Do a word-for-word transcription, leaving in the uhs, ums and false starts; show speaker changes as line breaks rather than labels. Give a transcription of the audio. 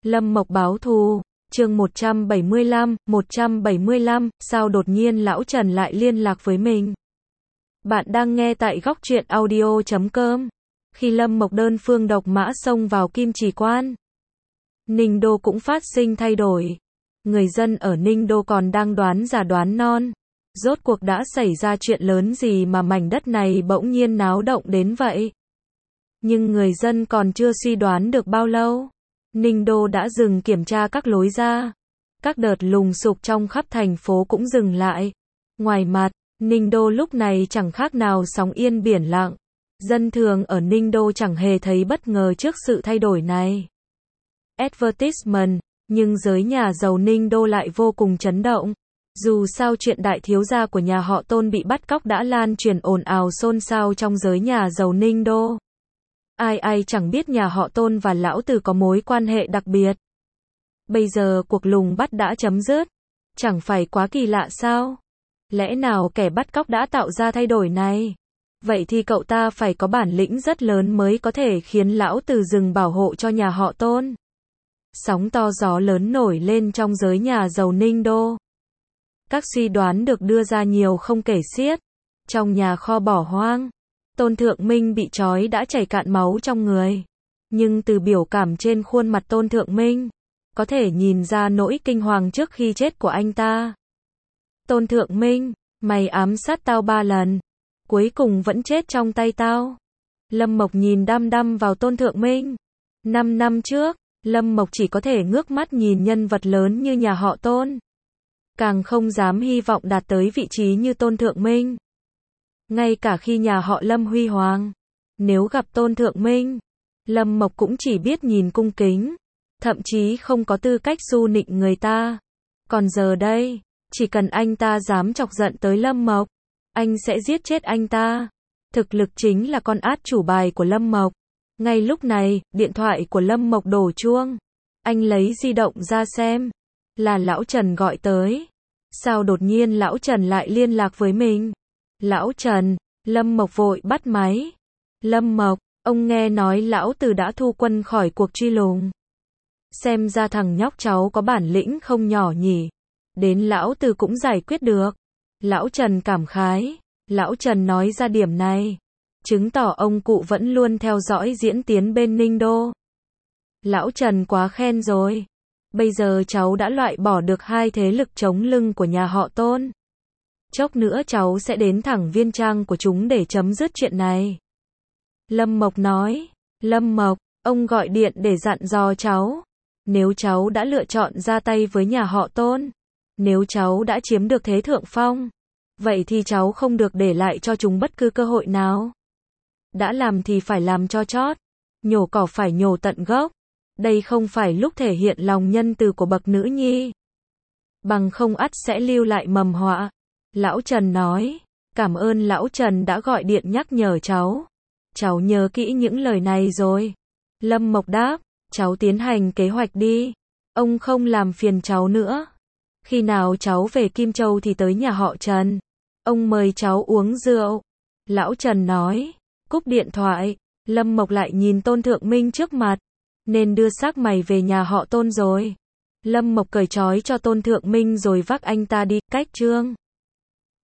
Lâm Mộc báo thù, chương một trăm bảy mươi lăm, một trăm bảy mươi lăm, sao đột nhiên lão Trần lại liên lạc với mình? Bạn đang nghe tại góc truyện audio chấm com. Khi Lâm Mộc đơn phương độc mã xông vào Kim Chỉ Quan, Ninh Đô cũng phát sinh thay đổi. Người dân ở Ninh Đô còn đang đoán già đoán non. Rốt cuộc đã xảy ra chuyện lớn gì mà mảnh đất này bỗng nhiên náo động đến vậy? Nhưng người dân còn chưa suy đoán được bao lâu, Ninh Đô đã dừng kiểm tra các lối ra. Các đợt lùng sục trong khắp thành phố cũng dừng lại. Ngoài mặt, Ninh Đô lúc này chẳng khác nào sóng yên biển lặng. Dân thường ở Ninh Đô chẳng hề thấy bất ngờ trước sự thay đổi này. Advertisement, nhưng giới nhà giàu Ninh Đô lại vô cùng chấn động. Dù sao chuyện đại thiếu gia của nhà họ Tôn bị bắt cóc đã lan truyền ồn ào xôn xao trong giới nhà giàu Ninh Đô. Ai ai chẳng biết nhà họ Tôn và lão tử có mối quan hệ đặc biệt. Bây giờ cuộc lùng bắt đã chấm dứt. Chẳng phải quá kỳ lạ sao? Lẽ nào kẻ bắt cóc đã tạo ra thay đổi này? Vậy thì cậu ta phải có bản lĩnh rất lớn mới có thể khiến lão tử dừng bảo hộ cho nhà họ Tôn. Sóng to gió lớn nổi lên trong giới nhà giàu Ninh Đô. Các suy đoán được đưa ra nhiều không kể xiết. Trong nhà kho bỏ hoang, Tôn Thượng Minh bị trói đã chảy cạn máu trong người. Nhưng từ biểu cảm trên khuôn mặt Tôn Thượng Minh, có thể nhìn ra nỗi kinh hoàng trước khi chết của anh ta. Tôn Thượng Minh, mày ám sát tao ba lần, cuối cùng vẫn chết trong tay tao. Lâm Mộc nhìn đăm đăm vào Tôn Thượng Minh. Năm năm trước, Lâm Mộc chỉ có thể ngước mắt nhìn nhân vật lớn như nhà họ Tôn. Càng không dám hy vọng đạt tới vị trí như Tôn Thượng Minh. Ngay cả khi nhà họ Lâm huy hoàng, nếu gặp Tôn Thượng Minh, Lâm Mộc cũng chỉ biết nhìn cung kính, thậm chí không có tư cách xu nịnh người ta. Còn giờ đây, chỉ cần anh ta dám chọc giận tới Lâm Mộc, anh sẽ giết chết anh ta. Thực lực chính là con át chủ bài của Lâm Mộc. Ngay lúc này, điện thoại của Lâm Mộc đổ chuông. Anh lấy di động ra xem. Là lão Trần gọi tới. Sao đột nhiên lão Trần lại liên lạc với mình? Lão Trần, Lâm Mộc vội bắt máy. Lâm Mộc, ông nghe nói lão tử đã thu quân khỏi cuộc truy lùng. Xem ra thằng nhóc cháu có bản lĩnh không nhỏ nhỉ. Đến lão tử cũng giải quyết được. Lão Trần cảm khái. Lão Trần nói ra điểm này, chứng tỏ ông cụ vẫn luôn theo dõi diễn tiến bên Ninh Đô. Lão Trần quá khen rồi. Bây giờ cháu đã loại bỏ được hai thế lực chống lưng của nhà họ Tôn. Chốc nữa cháu sẽ đến thẳng viên trang của chúng để chấm dứt chuyện này. Lâm Mộc nói. Lâm Mộc, ông gọi điện để dặn dò cháu. Nếu cháu đã lựa chọn ra tay với nhà họ Tôn, nếu cháu đã chiếm được thế thượng phong, vậy thì cháu không được để lại cho chúng bất cứ cơ hội nào. Đã làm thì phải làm cho chót. Nhổ cỏ phải nhổ tận gốc. Đây không phải lúc thể hiện lòng nhân từ của bậc nữ nhi. Bằng không ắt sẽ lưu lại mầm họa. Lão Trần nói. Cảm ơn lão Trần đã gọi điện nhắc nhở cháu. Cháu nhớ kỹ những lời này rồi. Lâm Mộc đáp. Cháu tiến hành kế hoạch đi. Ông không làm phiền cháu nữa. Khi nào cháu về Kim Châu thì tới nhà họ Trần. Ông mời cháu uống rượu. Lão Trần nói. Cúp điện thoại. Lâm Mộc lại nhìn Tôn Thượng Minh trước mặt. Nên đưa xác mày về nhà họ Tôn rồi. Lâm Mộc cởi trói cho Tôn Thượng Minh rồi vác anh ta đi. Cách chương